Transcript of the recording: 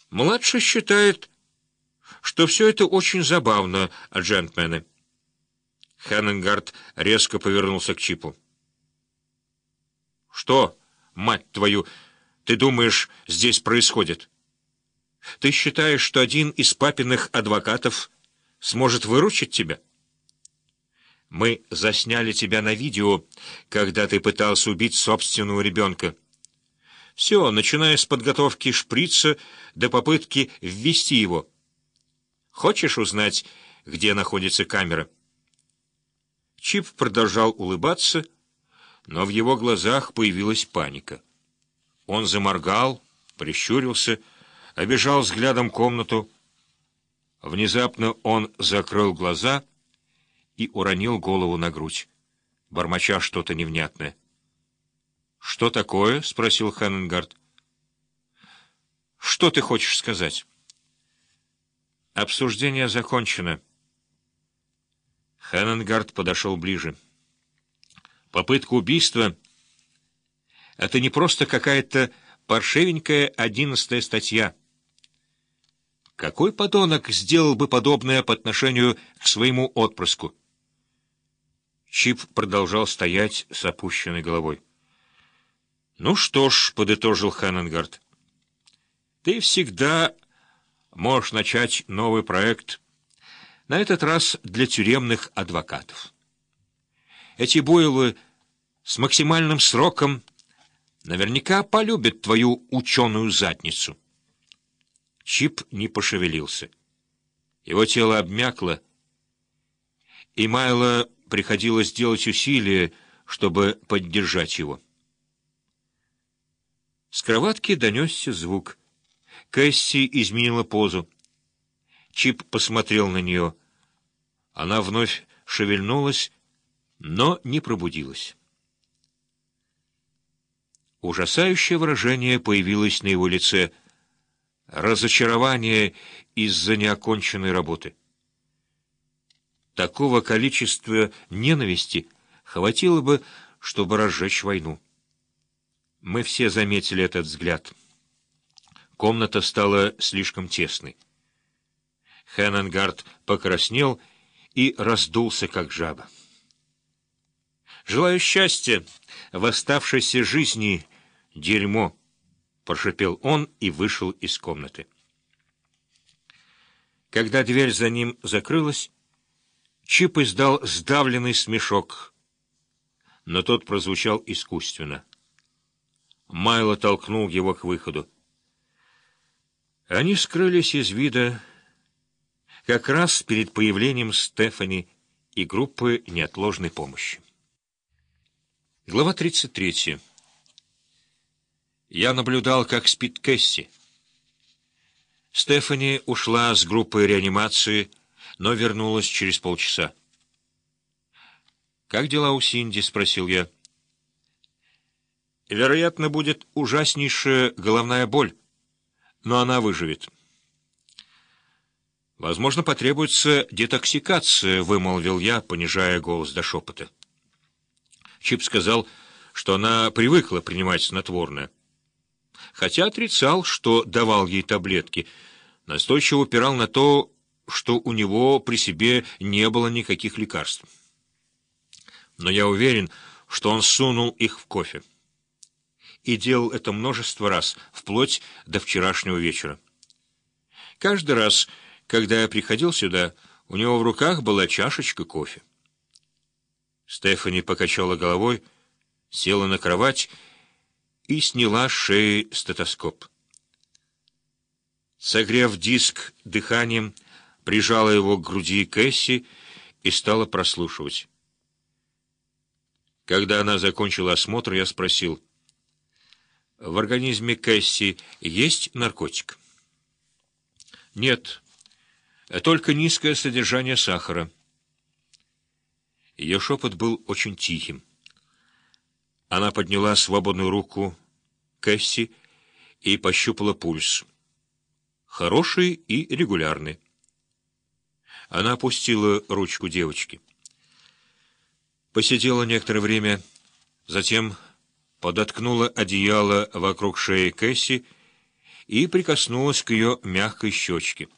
Младший считает, что все это очень забавно, джентльмены. Хеннингард резко повернулся к Чипу. «Что, мать твою, ты думаешь, здесь происходит? Ты считаешь, что один из папиных адвокатов сможет выручить тебя? Мы засняли тебя на видео, когда ты пытался убить собственного ребенка. Все, начиная с подготовки шприца до попытки ввести его. Хочешь узнать, где находится камера?» Чип продолжал улыбаться, но в его глазах появилась паника. Он заморгал, прищурился, обежал взглядом комнату. Внезапно он закрыл глаза и уронил голову на грудь, бормоча что-то невнятное. «Что такое?» — спросил Хеннингард. «Что ты хочешь сказать?» «Обсуждение закончено». Хеннингард подошел ближе. «Попытка убийства — это не просто какая-то паршивенькая 11-я статья. Какой подонок сделал бы подобное по отношению к своему отпрыску?» Чип продолжал стоять с опущенной головой. «Ну что ж», — подытожил Хеннингард, — «ты всегда можешь начать новый проект, на этот раз для тюремных адвокатов. Эти буйлы с максимальным сроком наверняка полюбят твою ученую задницу». Чип не пошевелился. Его тело обмякло, и Майло приходилось делать усилия, чтобы поддержать его. С кроватки донесся звук. Кэсси изменила позу. Чип посмотрел на нее. Она вновь шевельнулась, но не пробудилась. Ужасающее выражение появилось на его лице. Разочарование из-за неоконченной работы. Такого количества ненависти хватило бы, чтобы разжечь войну. Мы все заметили этот взгляд. Комната стала слишком тесной. Хеннингард покраснел и раздулся, как жаба. «Желаю счастья в оставшейся жизни, дерьмо!» — прошепел он и вышел из комнаты. Когда дверь за ним закрылась, Чип издал сдавленный смешок, но тот прозвучал искусственно. Майло толкнул его к выходу. Они скрылись из вида как раз перед появлением Стефани и группы неотложной помощи. Глава 33. Я наблюдал, как спит Кэсси. Стефани ушла с группой реанимации, но вернулась через полчаса. «Как дела у Синди?» — спросил я. «Вероятно, будет ужаснейшая головная боль, но она выживет». «Возможно, потребуется детоксикация», — вымолвил я, понижая голос до шепота. Чип сказал, что она привыкла принимать снотворное. Хотя отрицал, что давал ей таблетки, настойчиво упирал на то, что у него при себе не было никаких лекарств. Но я уверен, что он сунул их в кофе. И делал это множество раз, вплоть до вчерашнего вечера. Каждый раз, когда я приходил сюда, у него в руках была чашечка кофе. Стефани покачала головой, села на кровать и сняла с шеи стетоскоп. Согрев диск дыханием, прижала его к груди Кэсси и стала прослушивать. Когда она закончила осмотр, я спросил: «В организме Кэсси есть наркотик?» «Нет, только низкое содержание сахара». Ее шепот был очень тихим. Она подняла свободную руку Кэсси и пощупала пульс. Хороший и регулярный. Она опустила ручку девочки. Посидела некоторое время, затем подоткнула одеяло вокруг шеи Кэсси и прикоснулась к ее мягкой щечке.